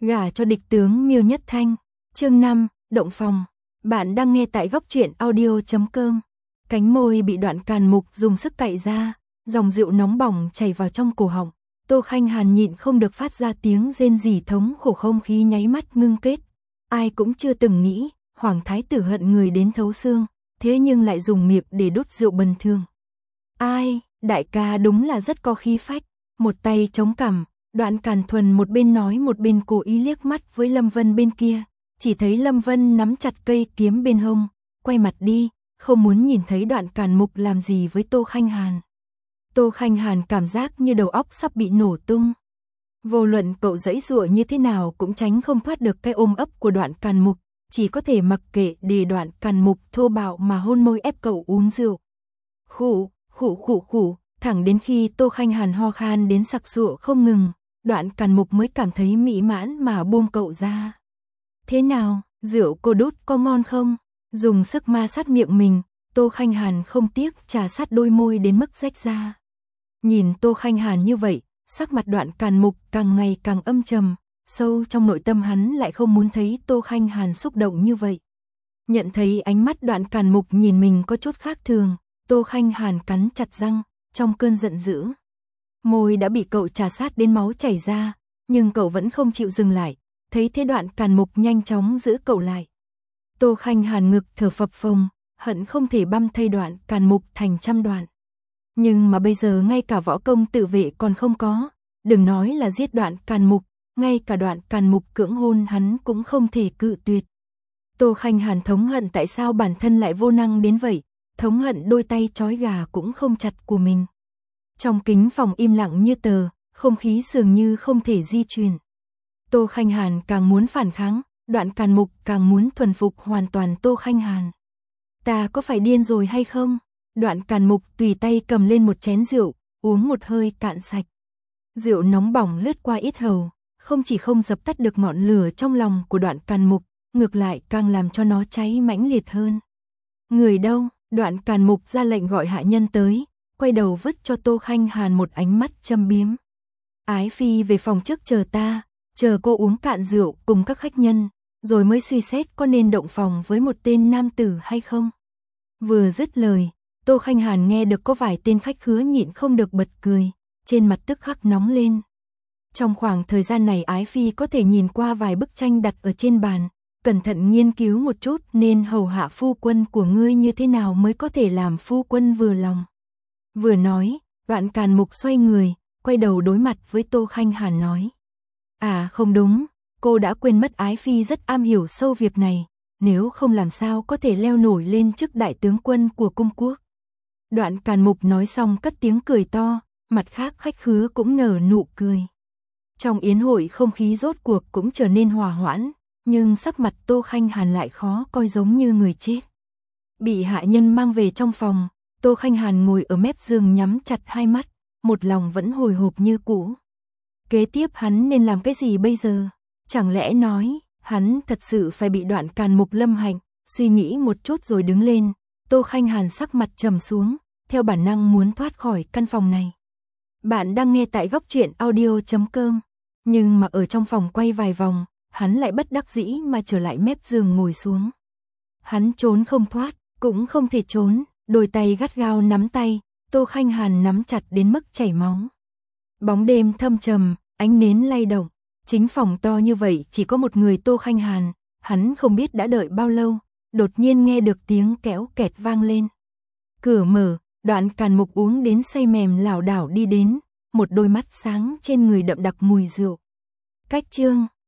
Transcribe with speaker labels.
Speaker 1: Gả cho địch tướng Miêu Nhất Thanh. Chương 5, động phòng. Bạn đang nghe tại góc truyện audio.com. Cánh môi bị Đoạn Càn Mục dùng sức cạy ra, dòng rượu nóng bỏng chảy vào trong cổ họng. Tô Khanh Hàn nhịn không được phát ra tiếng rên rỉ thống khổ, không khí nháy mắt ngưng kết. Ai cũng chưa từng nghĩ, Hoàng thái tử hận người đến thấu xương, thế nhưng lại dùng miệng để đốt rượu bần thường. Ai, đại ca đúng là rất có khí phách. Một tay chống cằm, Đoạn Càn Thuần một bên nói một bên cố ý liếc mắt với Lâm Vân bên kia. Chỉ thấy Lâm Vân nắm chặt cây kiếm bên hông, quay mặt đi, không muốn nhìn thấy Đoạn Càn Mục làm gì với Tô Khanh Hàn. Tô Khanh Hàn cảm giác như đầu óc sắp bị nổ tung. Vô luận cậu giãy giụa như thế nào cũng tránh không thoát được cái ôm ấp của Đoạn Càn Mục, chỉ có thể mặc kệ để Đoạn Càn Mục thô bạo mà hôn môi ép cậu uống rượu. Khụ, khụ khụ khụ, thẳng đến khi Tô Khanh Hàn ho khan đến sặc sụa không ngừng, Đoạn Càn Mục mới cảm thấy mỹ mãn mà buông cậu ra. Thế nào, rượu cô đút có ngon không? Dùng sức ma sát miệng mình, Tô Khanh Hàn không tiếc trà sát đôi môi đến mức rách ra. Nhìn Tô Khanh Hàn như vậy, sắc mặt Đoạn Càn Mục càng ngày càng âm trầm, sâu trong nội tâm hắn lại không muốn thấy Tô Khanh Hàn xúc động như vậy. Nhận thấy ánh mắt Đoạn Càn Mục nhìn mình có chút khác thường, Tô Khanh Hàn cắn chặt răng, trong cơn giận dữ. Môi đã bị cậu trà sát đến máu chảy ra, nhưng cậu vẫn không chịu dừng lại, thấy thế Đoạn Càn Mục nhanh chóng giữ cậu lại. Tô Khanh Hàn ngực thở phập phồng, hận không thể băm thây Đoạn Càn Mục thành trăm đoạn. Nhưng mà bây giờ ngay cả võ công tự vệ còn không có, đừng nói là giết Đoạn Càn Mục, ngay cả Đoạn Càn Mục cưỡng hôn hắn cũng không thể cự tuyệt. Tô Khanh Hàn thống hận tại sao bản thân lại vô năng đến vậy, thống hận đôi tay trói gà cũng không chặt của mình. Trong kính phòng im lặng như tờ, không khí dường như không thể di chuyển. Tô Khanh Hàn càng muốn phản kháng, Đoạn Càn Mục càng muốn thuần phục hoàn toàn Tô Khanh Hàn. Ta có phải điên rồi hay không? Đoạn Càn Mục tùy tay cầm lên một chén rượu, uống một hơi cạn sạch. Rượu nóng bỏng lướt qua yết hầu, không chỉ không dập tắt được ngọn lửa trong lòng của Đoạn Càn Mục, ngược lại càng làm cho nó cháy mãnh liệt hơn. Người đâu? Đoạn Càn Mục ra lệnh gọi hạ nhân tới, quay đầu vứt cho Tô Khanh Hàn một ánh mắt châm biếm. Ái phi về phòng trước chờ ta, chờ cô uống cạn rượu cùng các khách nhân, rồi mới suy xét có nên động phòng với một tên nam tử hay không. Vừa dứt lời, Tô Khanh Hàn nghe được có vài tên khách khứa nhịn không được bật cười, trên mặt tức khắc nóng lên. Trong khoảng thời gian này Ái phi có thể nhìn qua vài bức tranh đặt ở trên bàn, cẩn thận nghiên cứu một chút nên hầu hạ phu quân của ngươi như thế nào mới có thể làm phu quân vừa lòng. Vừa nói, Đoạn Càn Mục xoay người, quay đầu đối mặt với Tô Khanh Hàn nói. À không đúng, cô đã quên mất Ái phi rất am hiểu sâu việc này, nếu không làm sao có thể leo nổi lên chức đại tướng quân của cung quốc. Đoạn Càn Mục nói xong cất tiếng cười to, mặt khác khách khứa cũng nở nụ cười. Trong yến hội không khí rốt cuộc cũng trở nên hòa hoãn, nhưng sắc mặt Tô Khanh Hàn lại khó coi giống như người chết. Bị hạ nhân mang về trong phòng, Tô Khanh Hàn ngồi ở mép giường nhắm chặt hai mắt, một lòng vẫn hồi hộp như cũ. Kế tiếp hắn nên làm cái gì bây giờ? Chẳng lẽ nói, hắn thật sự phải bị Đoạn Càn Mục lâm hạnh? Suy nghĩ một chút rồi đứng lên, Tô Khanh Hàn sắc mặt trầm xuống, theo bản năng muốn thoát khỏi căn phòng này. Bạn đang nghe tại góc truyện audio.com, nhưng mà ở trong phòng quay vài vòng, hắn lại bất đắc dĩ mà trở lại mép giường ngồi xuống. Hắn trốn không thoát, cũng không thể trốn, đôi tay gắt gao nắm tay, Tô Khanh Hàn nắm chặt đến mức chảy máu. Bóng đêm thâm trầm, ánh nến lay động, chính phòng to như vậy chỉ có một người Tô Khanh Hàn, hắn không biết đã đợi bao lâu, đột nhiên nghe được tiếng kéo kẹt vang lên. Cửa mở, Đoạn Càn Mục uống đến say mềm lảo đảo đi đến, một đôi mắt sáng trên người đậm đặc mùi rượu. Cách chương